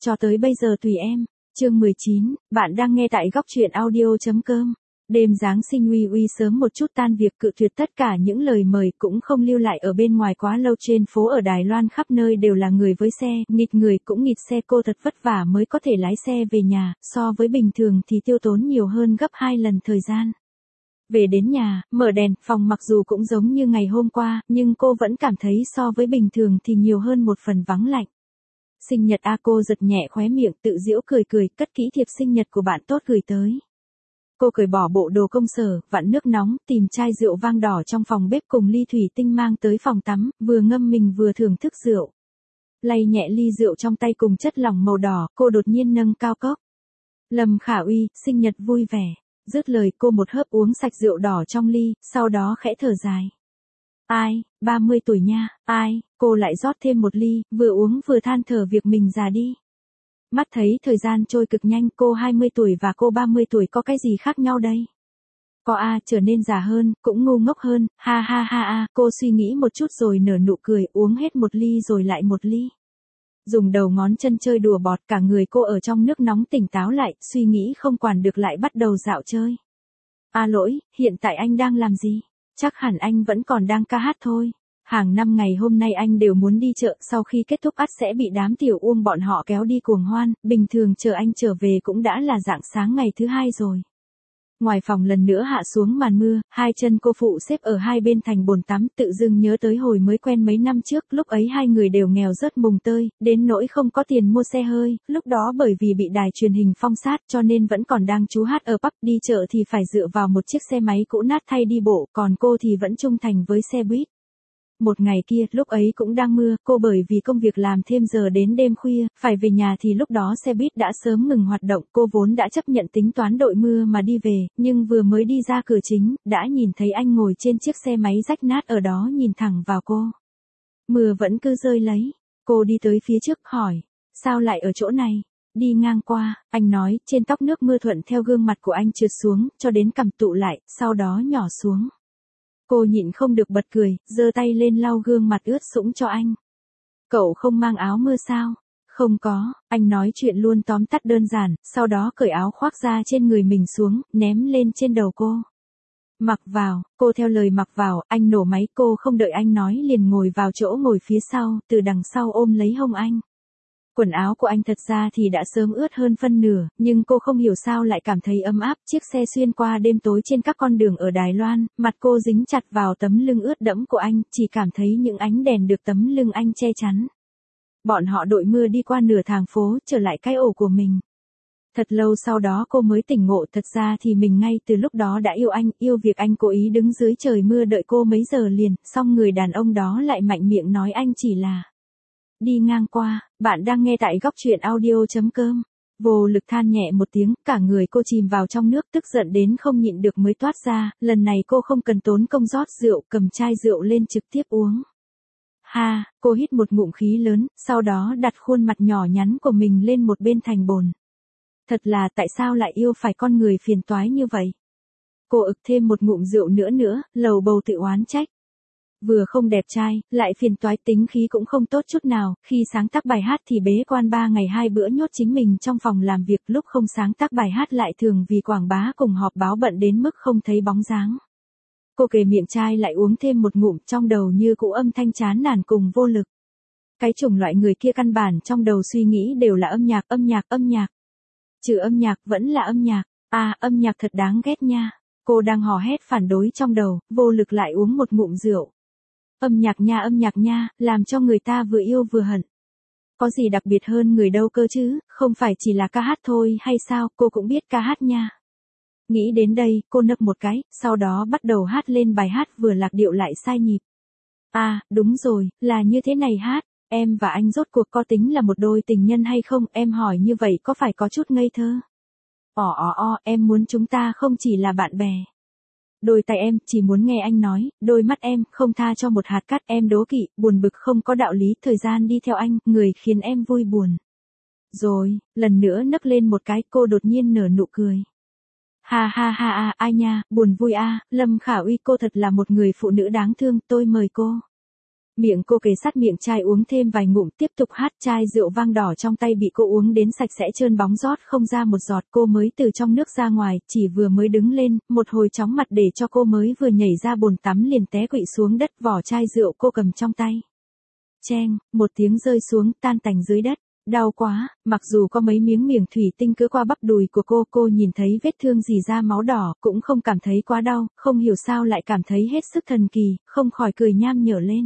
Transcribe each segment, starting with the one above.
cho tới bây giờ tùy em. Chương 19, bạn đang nghe tại góc truyện audio.com. Đêm Giáng sinh Uy Uy sớm một chút tan việc cự tuyệt tất cả những lời mời cũng không lưu lại ở bên ngoài quá lâu. Trên phố ở Đài Loan khắp nơi đều là người với xe, nghịt người cũng nghịt xe. Cô thật vất vả mới có thể lái xe về nhà, so với bình thường thì tiêu tốn nhiều hơn gấp 2 lần thời gian. Về đến nhà, mở đèn, phòng mặc dù cũng giống như ngày hôm qua, nhưng cô vẫn cảm thấy so với bình thường thì nhiều hơn một phần vắng lạnh. Sinh nhật a, cô giật nhẹ khóe miệng tự giễu cười cười, cất kỹ thiệp sinh nhật của bạn tốt gửi tới. Cô cởi bỏ bộ đồ công sở, vặn nước nóng, tìm chai rượu vang đỏ trong phòng bếp cùng ly thủy tinh mang tới phòng tắm, vừa ngâm mình vừa thưởng thức rượu. Lay nhẹ ly rượu trong tay cùng chất lỏng màu đỏ, cô đột nhiên nâng cao cốc. Lâm Khả Uy, sinh nhật vui vẻ. Dứt lời cô một hớp uống sạch rượu đỏ trong ly, sau đó khẽ thở dài. Ai, 30 tuổi nha, ai, cô lại rót thêm một ly, vừa uống vừa than thở việc mình già đi. Mắt thấy thời gian trôi cực nhanh, cô 20 tuổi và cô 30 tuổi có cái gì khác nhau đây? Có a, trở nên già hơn, cũng ngu ngốc hơn, ha ha ha a, cô suy nghĩ một chút rồi nở nụ cười, uống hết một ly rồi lại một ly. Dùng đầu ngón chân chơi đùa bọt, cả người cô ở trong nước nóng tỉnh táo lại, suy nghĩ không quản được lại bắt đầu dạo chơi. A Lỗi, hiện tại anh đang làm gì? Chắc hẳn anh vẫn còn đang ca hát thôi. Hàng năm ngày hôm nay anh đều muốn đi chợ, sau khi kết thúc ắt sẽ bị đám tiểu Uông bọn họ kéo đi cuồng hoan, bình thường chờ anh trở về cũng đã là rạng sáng ngày thứ hai rồi. Ngoài phòng lần nữa hạ xuống màn mưa, hai chân cô phụ xếp ở hai bên thành bồn tắm, tự dưng nhớ tới hồi mới quen mấy năm trước, lúc ấy hai người đều nghèo rớt mùng tơi, đến nỗi không có tiền mua xe hơi, lúc đó bởi vì bị đài truyền hình phong sát cho nên vẫn còn đang trú hát ở pub, đi chợ thì phải dựa vào một chiếc xe máy cũ nát thay đi bộ, còn cô thì vẫn trung thành với xe buýt. Một ngày kia, lúc ấy cũng đang mưa, cô bởi vì công việc làm thêm giờ đến đêm khuya, phải về nhà thì lúc đó xe buýt đã sớm ngừng hoạt động, cô vốn đã chấp nhận tính toán đội mưa mà đi về, nhưng vừa mới đi ra cửa chính, đã nhìn thấy anh ngồi trên chiếc xe máy rách nát ở đó nhìn thẳng vào cô. Mưa vẫn cứ rơi lấy, cô đi tới phía trước hỏi, sao lại ở chỗ này? Đi ngang qua, anh nói, trên tóc nước mưa thuận theo gương mặt của anh trượt xuống, cho đến cằm tụ lại, sau đó nhỏ xuống. Cô nhịn không được bật cười, giơ tay lên lau gương mặt ướt sũng cho anh. Cậu không mang áo mưa sao? Không có, anh nói chuyện luôn tóm tắt đơn giản, sau đó cởi áo khoác ra trên người mình xuống, ném lên trên đầu cô. Mặc vào, cô theo lời mặc vào, anh nổ máy, cô không đợi anh nói liền ngồi vào chỗ ngồi phía sau, từ đằng sau ôm lấy hông anh. Quần áo của anh thật ra thì đã sớm ướt hơn phân nửa, nhưng cô không hiểu sao lại cảm thấy ấm áp. Chiếc xe xuyên qua đêm tối trên các con đường ở Đài Loan, mặt cô dính chặt vào tấm lưng ướt đẫm của anh, chỉ cảm thấy những ánh đèn được tấm lưng anh che chắn. Bọn họ đội mưa đi qua nửa thành phố, trở lại cái ổ của mình. Thật lâu sau đó cô mới tỉnh ngộ, thật ra thì mình ngay từ lúc đó đã yêu anh, yêu việc anh cố ý đứng dưới trời mưa đợi cô mấy giờ liền, xong người đàn ông đó lại mạnh miệng nói anh chỉ là đi ngang qua. Bạn đang nghe tại góc truyện audio.com. Vô lực than nhẹ một tiếng, cả người cô chìm vào trong nước, tức giận đến không nhịn được mới toát ra, lần này cô không cần tốn công rót rượu, cầm chai rượu lên trực tiếp uống. Ha, cô hít một ngụm khí lớn, sau đó đặt khuôn mặt nhỏ nhắn của mình lên một bên thành bồn. Thật là tại sao lại yêu phải con người phiền toái như vậy? Cô ực thêm một ngụm rượu nữa, lầu bầu tự oán trách. Vừa không đẹp trai, lại phiền toái, tính khí cũng không tốt chút nào, khi sáng tác bài hát thì bế quan 3 ngày 2 bữa nhốt chính mình trong phòng làm việc, lúc không sáng tác bài hát lại thường vì quảng bá cùng họp báo bận đến mức không thấy bóng dáng. Cô kề miệng chai lại uống thêm một ngụm, trong đầu như cũ âm thanh chán nản cùng vô lực. Cái chủng loại người kia căn bản trong đầu suy nghĩ đều là âm nhạc. Trừ âm nhạc vẫn là âm nhạc, âm nhạc thật đáng ghét nha. Cô đang hò hét phản đối trong đầu, vô lực lại uống một ngụm rượu. Âm nhạc nha, làm cho người ta vừa yêu vừa hận. Có gì đặc biệt hơn người đâu cơ chứ, không phải chỉ là ca hát thôi hay sao, cô cũng biết ca hát nha. Nghĩ đến đây, cô nấc một cái, sau đó bắt đầu hát lên bài hát vừa lạc điệu lại sai nhịp. Đúng rồi, là như thế này hát, em và anh rốt cuộc có tính là một đôi tình nhân hay không, em hỏi như vậy có phải có chút ngây thơ? Em muốn chúng ta không chỉ là bạn bè. Đôi tay em chỉ muốn nghe anh nói, đôi mắt em không tha cho một hạt cát, em đố kỵ, buồn bực không có đạo lý, thời gian đi theo anh, người khiến em vui buồn. Rồi, lần nữa nấc lên một cái, cô đột nhiên nở nụ cười. Ha, ai nha, buồn vui Lâm Khả Uy, cô thật là một người phụ nữ đáng thương, tôi mời cô. Miệng cô kề sát miệng chai uống thêm vài ngụm tiếp tục hát, chai rượu vang đỏ trong tay bị cô uống đến sạch sẽ trơn bóng rót không ra một giọt. Cô mới từ trong nước ra ngoài, chỉ vừa mới đứng lên, một hồi chóng mặt để cho cô mới vừa nhảy ra bồn tắm liền té quỵ xuống đất, vỏ chai rượu cô cầm trong tay. Cheng, một tiếng rơi xuống tan tành dưới đất. Đau quá, mặc dù có mấy miếng miệng thủy tinh cứ qua bắp đùi của cô nhìn thấy vết thương rỉ ra máu đỏ, cũng không cảm thấy quá đau, không hiểu sao lại cảm thấy hết sức thần kỳ, không khỏi cười nham nhở lên.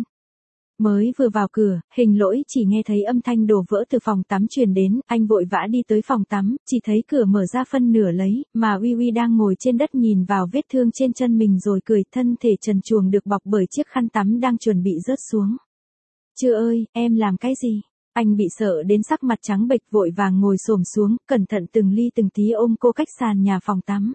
Mới vừa vào cửa, Hình Lỗi chỉ nghe thấy âm thanh đổ vỡ từ phòng tắm truyền đến, anh vội vã đi tới phòng tắm, chỉ thấy cửa mở ra phân nửa lấy, mà Uy Uy đang ngồi trên đất nhìn vào vết thương trên chân mình rồi cười, thân thể trần truồng được bọc bởi chiếc khăn tắm đang chuẩn bị rớt xuống. Chưa ơi, em làm cái gì? Anh bị sợ đến sắc mặt trắng bệch vội vàng ngồi xổm xuống, cẩn thận từng ly từng tí ôm cô cách sàn nhà phòng tắm.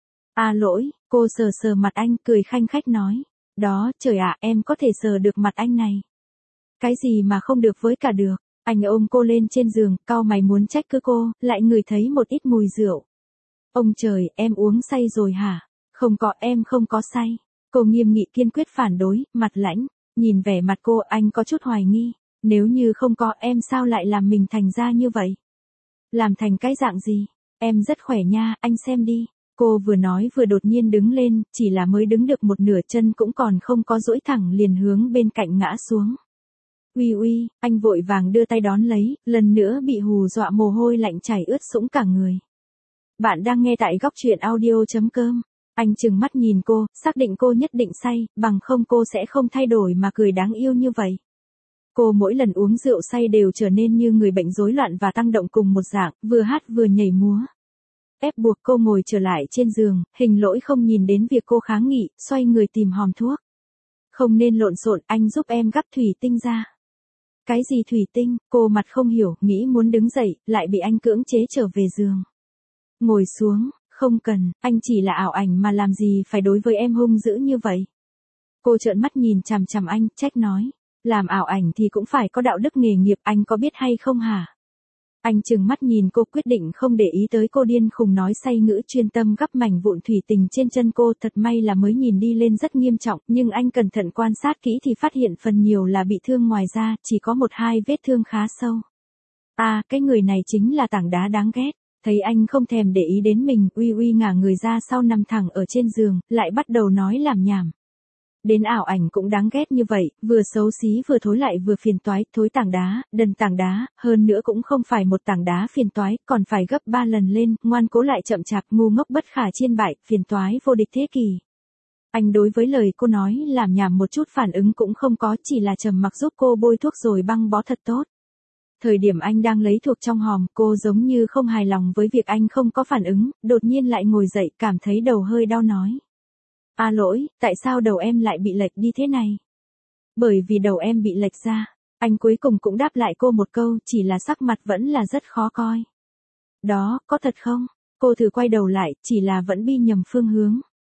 Lỗi, cô sờ sờ mặt anh cười khanh khách nói. Đó, trời ạ, em có thể sờ được mặt anh này. Cái gì mà không được với cả được. Anh ôm cô lên trên giường, cau mày muốn trách cứ cô, lại ngửi thấy một ít mùi rượu. Ông trời, em uống say rồi hả? Không có, em không có say. Cô nghiêm nghị kiên quyết phản đối, mặt lãnh. Nhìn vẻ mặt cô, anh có chút hoài nghi. Nếu như không có, em sao lại làm mình thành ra như vậy? Làm thành cái dạng gì? Em rất khỏe nha, anh xem đi. Cô vừa nói vừa đột nhiên đứng lên, chỉ là mới đứng được một nửa chân cũng còn không có duỗi thẳng liền hướng bên cạnh ngã xuống. Uy Uy, anh vội vàng đưa tay đón lấy, lần nữa bị hù dọa mồ hôi lạnh chảy ướt sũng cả người. Bạn đang nghe tại góc truyện audio.com. Anh trừng mắt nhìn cô, xác định cô nhất định say, bằng không cô sẽ không thay đổi mà cười đáng yêu như vậy. Cô mỗi lần uống rượu say đều trở nên như người bệnh rối loạn và tăng động cùng một dạng, vừa hát vừa nhảy múa. Ép buộc cô ngồi trở lại trên giường, Hình Lỗi không nhìn đến việc cô kháng nghị, xoay người tìm hòm thuốc. Không nên lộn xộn, anh giúp em gắp thủy tinh ra. Cái gì thủy tinh? Cô mặt không hiểu, nghĩ muốn đứng dậy, lại bị anh cưỡng chế trở về giường. Ngồi xuống, không cần, anh chỉ là ảo ảnh mà làm gì phải đối với em hung dữ như vậy. Cô trợn mắt nhìn chằm chằm anh, trách nói. Làm ảo ảnh thì cũng phải có đạo đức nghề nghiệp, anh có biết hay không hả? Anh trừng mắt nhìn cô, quyết định không để ý tới cô điên khùng nói say ngữ, chuyên tâm gắp mảnh vụn thủy tinh trên chân cô. Thật may là mới nhìn đi lên rất nghiêm trọng, nhưng anh cẩn thận quan sát kỹ thì phát hiện phần nhiều là bị thương, ngoài ra chỉ có một hai vết thương khá sâu. Cái người này chính là tảng đá đáng ghét. Thấy anh không thèm để ý đến mình, Uy Uy ngả người ra sau nằm thẳng ở trên giường, lại bắt đầu nói làm nhảm. Đến ảo ảnh cũng đáng ghét như vậy, vừa xấu xí vừa thối lại vừa phiền toái, thối tảng đá, đần tảng đá, hơn nữa cũng không phải một tảng đá phiền toái, còn phải gấp 3 lần lên, ngoan cố lại chậm chạp, ngu ngốc bất khả chiên bại, phiền toái vô địch thế kỷ. Anh đối với lời cô nói làm nhảm một chút phản ứng cũng không có, chỉ là trầm mặc giúp cô bôi thuốc rồi băng bó thật tốt. Thời điểm anh đang lấy thuốc trong hòm, cô giống như không hài lòng với việc anh không có phản ứng, đột nhiên lại ngồi dậy, cảm thấy đầu hơi đau nói. Lỗi, tại sao đầu em lại bị lệch đi thế này? Bởi vì đầu em bị lệch ra. Anh cuối cùng cũng đáp lại cô một câu, chỉ là sắc mặt vẫn là rất khó coi. Đó, có thật không? Cô thử quay đầu lại, chỉ là vẫn đi nhầm phương hướng.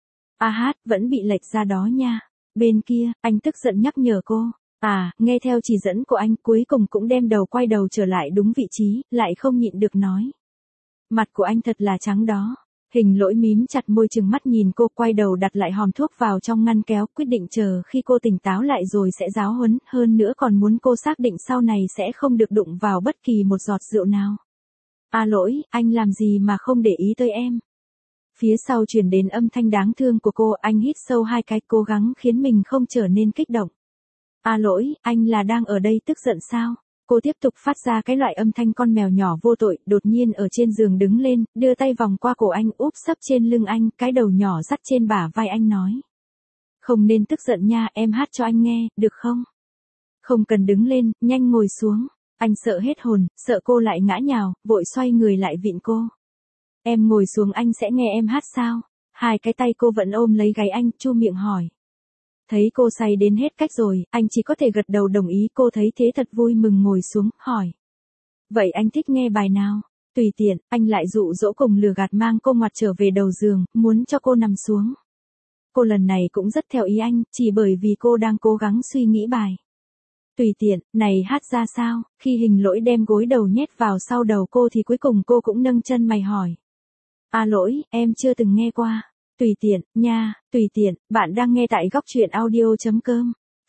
Vẫn bị lệch ra đó nha. Bên kia, anh tức giận nhắc nhở cô. Nghe theo chỉ dẫn của anh, cuối cùng cũng đem đầu quay đầu trở lại đúng vị trí, lại không nhịn được nói. Mặt của anh thật là trắng đó. Hình Lỗi mím chặt môi trừng mắt nhìn cô, quay đầu đặt lại hòm thuốc vào trong ngăn kéo, quyết định chờ khi cô tỉnh táo lại rồi sẽ giáo huấn, hơn nữa còn muốn cô xác định sau này sẽ không được đụng vào bất kỳ một giọt rượu nào. Lỗi, anh làm gì mà không để ý tới em? Phía sau truyền đến âm thanh đáng thương của cô, anh hít sâu 2 cái, cố gắng khiến mình không trở nên kích động. Lỗi, anh là đang ở đây tức giận sao? Cô tiếp tục phát ra cái loại âm thanh con mèo nhỏ vô tội, đột nhiên ở trên giường đứng lên, đưa tay vòng qua cổ anh, úp sấp trên lưng anh, cái đầu nhỏ dắt trên bả vai anh nói. Không nên tức giận nha, em hát cho anh nghe, được không? Không cần đứng lên, nhanh ngồi xuống. Anh sợ hết hồn, sợ cô lại ngã nhào, vội xoay người lại vịn cô. Em ngồi xuống, anh sẽ nghe em hát sao? 2 cái tay cô vẫn ôm lấy gáy anh, chu miệng hỏi. Thấy cô say đến hết cách rồi, anh chỉ có thể gật đầu đồng ý, cô thấy thế thật vui mừng ngồi xuống, hỏi. Vậy anh thích nghe bài nào? Tùy tiện, anh lại dụ dỗ cùng lừa gạt mang cô ngoặt trở về đầu giường, muốn cho cô nằm xuống. Cô lần này cũng rất theo ý anh, chỉ bởi vì cô đang cố gắng suy nghĩ bài. Tùy tiện, này hát ra sao? Khi Hình Lỗi đem gối đầu nhét vào sau đầu cô thì cuối cùng cô cũng nâng chân mày hỏi. Lỗi, em chưa từng nghe qua. Tùy tiện, nha, tùy tiện, bạn đang nghe tại góc truyện audio.com.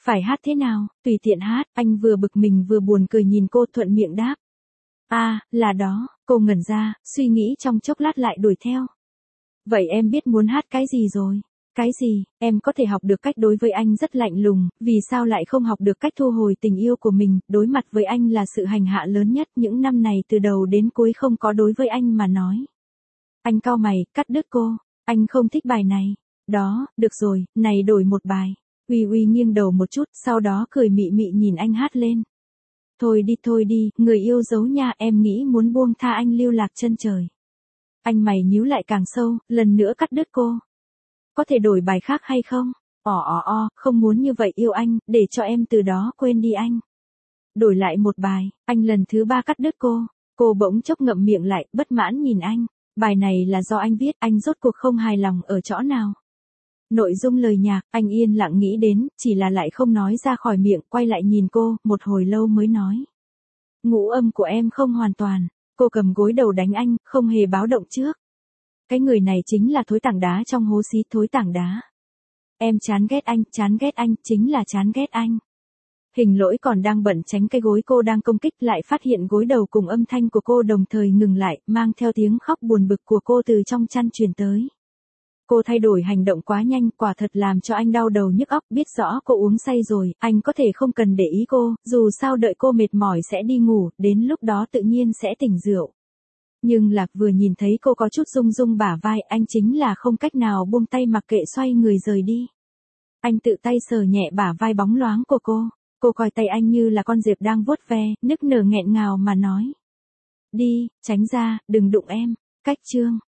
Phải hát thế nào? Tùy tiện hát, anh vừa bực mình vừa buồn cười nhìn cô thuận miệng đáp. Là đó, cô ngẩn ra, suy nghĩ trong chốc lát lại đuổi theo. Vậy em biết muốn hát cái gì rồi? Cái gì? Em có thể học được cách đối với anh rất lạnh lùng, vì sao lại không học được cách thu hồi tình yêu của mình, đối mặt với anh là sự hành hạ lớn nhất những năm này từ đầu đến cuối không có đối với anh mà nói. Anh cau mày, cắt đứt cô. Anh không thích bài này. Đó, được rồi, này đổi một bài. Uy Uy nghiêng đầu một chút, sau đó cười mị mị nhìn anh hát lên. Thôi đi, người yêu dấu nha, em nghĩ muốn buông tha anh lưu lạc chân trời. Anh mày nhíu lại càng sâu, lần nữa cắt đứt cô. Có thể đổi bài khác hay không? Không muốn như vậy yêu anh, để cho em từ đó quên đi anh. Đổi lại một bài, anh lần thứ 3 cắt đứt cô. Cô bỗng chốc ngậm miệng lại, bất mãn nhìn anh. Bài này là do anh viết, anh rốt cuộc không hài lòng ở chỗ nào? Nội dung lời nhạc, anh yên lặng nghĩ đến, chỉ là lại không nói ra khỏi miệng, quay lại nhìn cô, một hồi lâu mới nói. Ngũ âm của em không hoàn toàn. Cô cầm gối đầu đánh anh, không hề báo động trước. Cái người này chính là thối tảng đá trong hố xí, thối tảng đá. Em chán ghét anh, chính là chán ghét anh. Hình Lỗi còn đang bận tránh cái gối cô đang công kích lại phát hiện gối đầu cùng âm thanh của cô đồng thời ngừng lại, mang theo tiếng khóc buồn bực của cô từ trong chăn truyền tới. Cô thay đổi hành động quá nhanh, quả thật làm cho anh đau đầu nhức óc, biết rõ cô uống say rồi, anh có thể không cần để ý cô, dù sao đợi cô mệt mỏi sẽ đi ngủ, đến lúc đó tự nhiên sẽ tỉnh rượu. Nhưng Lạc vừa nhìn thấy cô có chút rung rung bả vai, anh chính là không cách nào buông tay mặc kệ xoay người rời đi. Anh tự tay sờ nhẹ bả vai bóng loáng của cô coi tay anh như là con diệp đang vuốt ve, nức nở nghẹn ngào mà nói. Đi, tránh ra, đừng đụng em. Cách chương